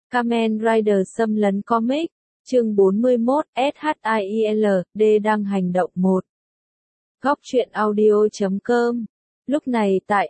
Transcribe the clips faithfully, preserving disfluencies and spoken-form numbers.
Kamen Rider xâm lấn comic, chương bốn mươi mốt, SHIELD đang hành động một. Góc truyện audio chấm com. Lúc này tại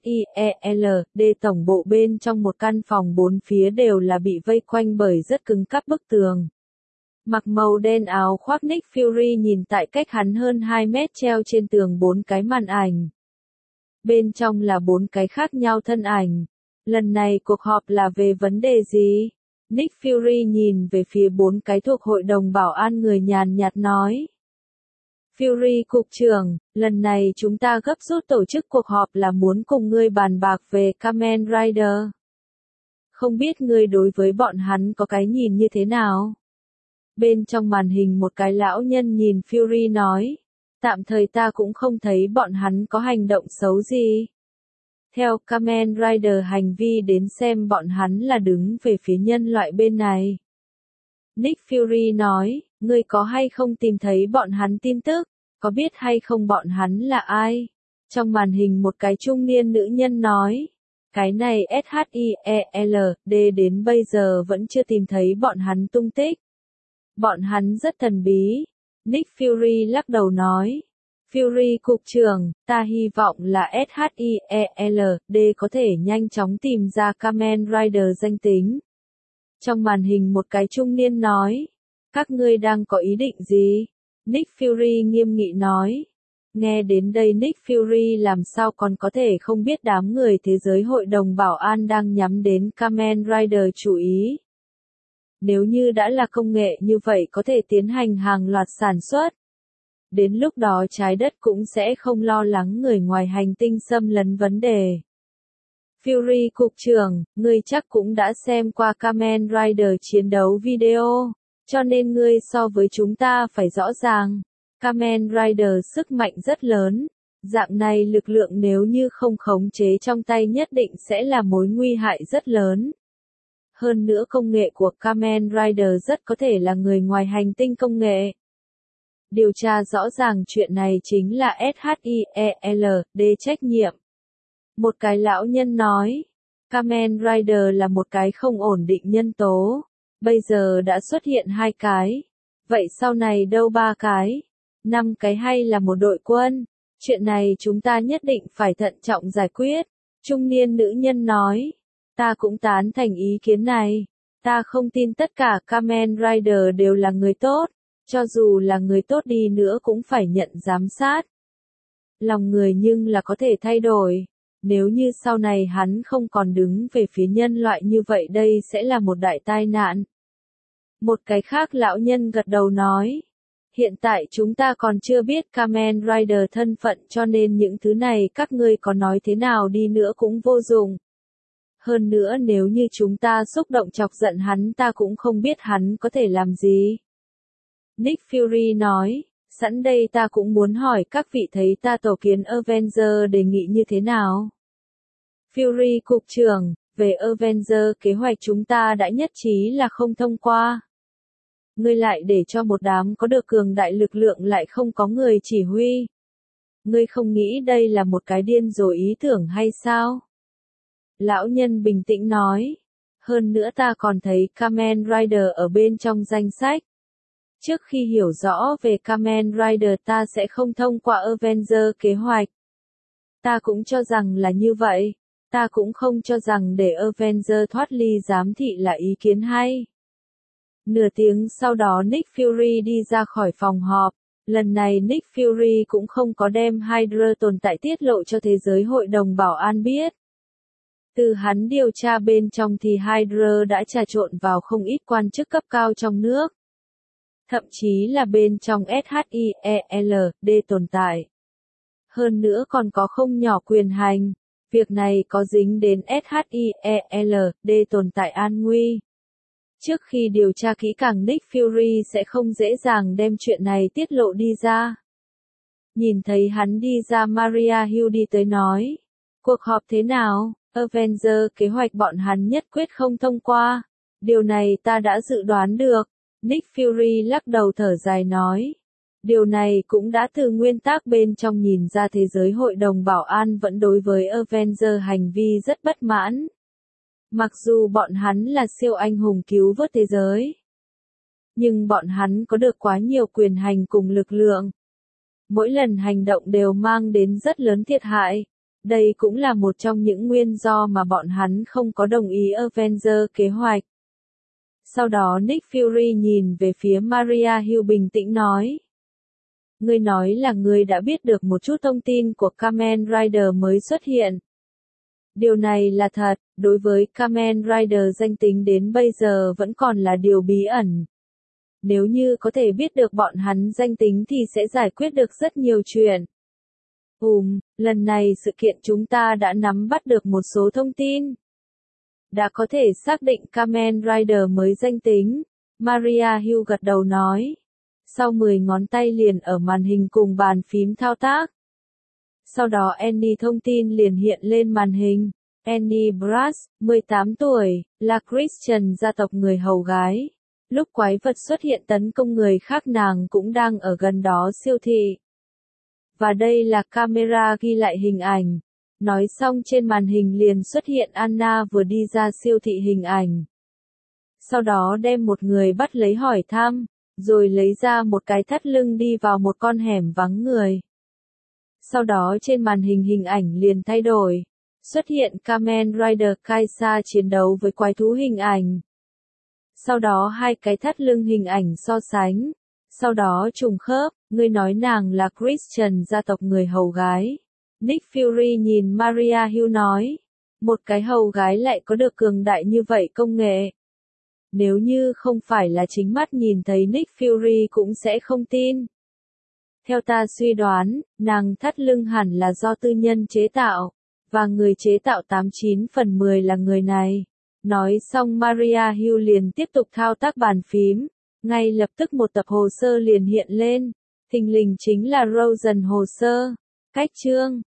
SHIELD tổng bộ bên trong một căn phòng bốn phía đều là bị vây quanh bởi rất cứng cáp bức tường. Mặc màu đen áo khoác Nick Fury nhìn tại cách hắn hơn hai mét treo trên tường bốn cái màn ảnh. Bên trong là bốn cái khác nhau thân ảnh. Lần này cuộc họp là về vấn đề gì? Nick Fury nhìn về phía bốn cái thuộc hội đồng bảo an người nhàn nhạt nói. Fury cục trưởng, lần này chúng ta gấp rút tổ chức cuộc họp là muốn cùng ngươi bàn bạc về Kamen Rider. Không biết ngươi đối với bọn hắn có cái nhìn như thế nào? Bên trong màn hình một cái lão nhân nhìn Fury nói. Tạm thời ta cũng không thấy bọn hắn có hành động xấu gì. Theo Kamen Rider hành vi đến xem bọn hắn là đứng về phía nhân loại bên này. Nick Fury nói, ngươi có hay không tìm thấy bọn hắn tin tức, có biết hay không bọn hắn là ai? Trong màn hình một cái trung niên nữ nhân nói, cái này SHIELD đến bây giờ vẫn chưa tìm thấy bọn hắn tung tích. Bọn hắn rất thần bí. Nick Fury lắc đầu nói. Fury cục trưởng, ta hy vọng là SHIELD có thể nhanh chóng tìm ra Kamen Rider danh tính. Trong màn hình một cái trung niên nói. Các ngươi đang có ý định gì? Nick Fury nghiêm nghị nói. Nghe đến đây Nick Fury làm sao còn có thể không biết đám người thế giới hội đồng bảo an đang nhắm đến Kamen Rider chú ý. Nếu như đã là công nghệ như vậy có thể tiến hành hàng loạt sản xuất. Đến lúc đó trái đất cũng sẽ không lo lắng người ngoài hành tinh xâm lấn vấn đề. Fury cục trưởng, ngươi chắc cũng đã xem qua Kamen Rider chiến đấu video, cho nên ngươi so với chúng ta phải rõ ràng. Kamen Rider sức mạnh rất lớn, dạng này lực lượng nếu như không khống chế trong tay nhất định sẽ là mối nguy hại rất lớn. Hơn nữa công nghệ của Kamen Rider rất có thể là người ngoài hành tinh công nghệ. Điều tra rõ ràng chuyện này chính là SHIELD trách nhiệm. Một cái lão nhân nói, Kamen Rider là một cái không ổn định nhân tố. Bây giờ đã xuất hiện hai cái. Vậy sau này đâu ba cái? Năm cái hay là một đội quân? Chuyện này chúng ta nhất định phải thận trọng giải quyết. Trung niên nữ nhân nói. Ta cũng tán thành ý kiến này. Ta không tin tất cả Kamen Rider đều là người tốt. Cho dù là người tốt đi nữa cũng phải nhận giám sát. Lòng người nhưng là có thể thay đổi. Nếu như sau này hắn không còn đứng về phía nhân loại như vậy đây sẽ là một đại tai nạn. Một cái khác lão nhân gật đầu nói. Hiện tại chúng ta còn chưa biết Kamen Rider thân phận cho nên những thứ này các ngươi có nói thế nào đi nữa cũng vô dụng. Hơn nữa nếu như chúng ta xúc động chọc giận hắn ta cũng không biết hắn có thể làm gì. Nick Fury nói, sẵn đây ta cũng muốn hỏi các vị thấy ta tổ kiến Avenger đề nghị như thế nào? Fury cục trưởng, về Avenger kế hoạch chúng ta đã nhất trí là không thông qua. Ngươi lại để cho một đám có được cường đại lực lượng lại không có người chỉ huy. Ngươi không nghĩ đây là một cái điên rồ ý tưởng hay sao? Lão nhân bình tĩnh nói. Hơn nữa ta còn thấy Kamen Rider ở bên trong danh sách. Trước khi hiểu rõ về Kamen Rider ta sẽ không thông qua Avenger kế hoạch. Ta cũng cho rằng là như vậy. Ta cũng không cho rằng để Avenger thoát ly giám thị là ý kiến hay. Nửa tiếng sau đó Nick Fury đi ra khỏi phòng họp. Lần này Nick Fury cũng không có đem Hydra tồn tại tiết lộ cho thế giới hội đồng bảo an biết. Từ hắn điều tra bên trong thì Hydra đã trà trộn vào không ít quan chức cấp cao trong nước. Thậm chí là bên trong SHIELD tồn tại. Hơn nữa còn có không nhỏ quyền hành. Việc này có dính đến SHIELD tồn tại an nguy. Trước khi điều tra kỹ càng Nick Fury sẽ không dễ dàng đem chuyện này tiết lộ đi ra. Nhìn thấy hắn đi ra Maria Hill đi tới nói. Cuộc họp thế nào? Avenger kế hoạch bọn hắn nhất quyết không thông qua. Điều này ta đã dự đoán được. Nick Fury lắc đầu thở dài nói. Điều này cũng đã từ nguyên tắc bên trong nhìn ra thế giới hội đồng bảo an vẫn đối với Avenger hành vi rất bất mãn. Mặc dù bọn hắn là siêu anh hùng cứu vớt thế giới, nhưng bọn hắn có được quá nhiều quyền hành cùng lực lượng. Mỗi lần hành động đều mang đến rất lớn thiệt hại. Đây cũng là một trong những nguyên do mà bọn hắn không có đồng ý Avenger kế hoạch. Sau đó Nick Fury nhìn về phía Maria Hill bình tĩnh nói. Ngươi nói là ngươi đã biết được một chút thông tin của Kamen Rider mới xuất hiện. Điều này là thật, đối với Kamen Rider danh tính đến bây giờ vẫn còn là điều bí ẩn. Nếu như có thể biết được bọn hắn danh tính thì sẽ giải quyết được rất nhiều chuyện. Ừm, lần này sự kiện chúng ta đã nắm bắt được một số thông tin. Đã có thể xác định Kamen Rider mới danh tính. Maria Hill gật đầu nói. Sau mười ngón tay liền ở màn hình cùng bàn phím thao tác. Sau đó Annie thông tin liền hiện lên màn hình. Annie Brass, mười tám tuổi, là Christian gia tộc người hầu gái. Lúc quái vật xuất hiện tấn công người khác nàng cũng đang ở gần đó siêu thị. Và đây là camera ghi lại hình ảnh. Nói xong trên màn hình liền xuất hiện Anna vừa đi ra siêu thị hình ảnh. Sau đó đem một người bắt lấy hỏi thăm, rồi lấy ra một cái thắt lưng đi vào một con hẻm vắng người. Sau đó trên màn hình hình ảnh liền thay đổi. Xuất hiện Kamen Rider Kaisa chiến đấu với quái thú hình ảnh. Sau đó hai cái thắt lưng hình ảnh so sánh. Sau đó trùng khớp, ngươi nói nàng là Christian gia tộc người hầu gái. Nick Fury nhìn Maria Hill nói. Một cái hầu gái lại có được cường đại như vậy công nghệ. Nếu như không phải là chính mắt nhìn thấy Nick Fury cũng sẽ không tin. Theo ta suy đoán, nàng thắt lưng hẳn là do tư nhân chế tạo. Và người chế tạo tám mươi chín phần mười là người này. Nói xong Maria Hill liền tiếp tục thao tác bàn phím. Ngay lập tức một tập hồ sơ liền hiện lên. Thình lình chính là Rosen hồ sơ. Cách chương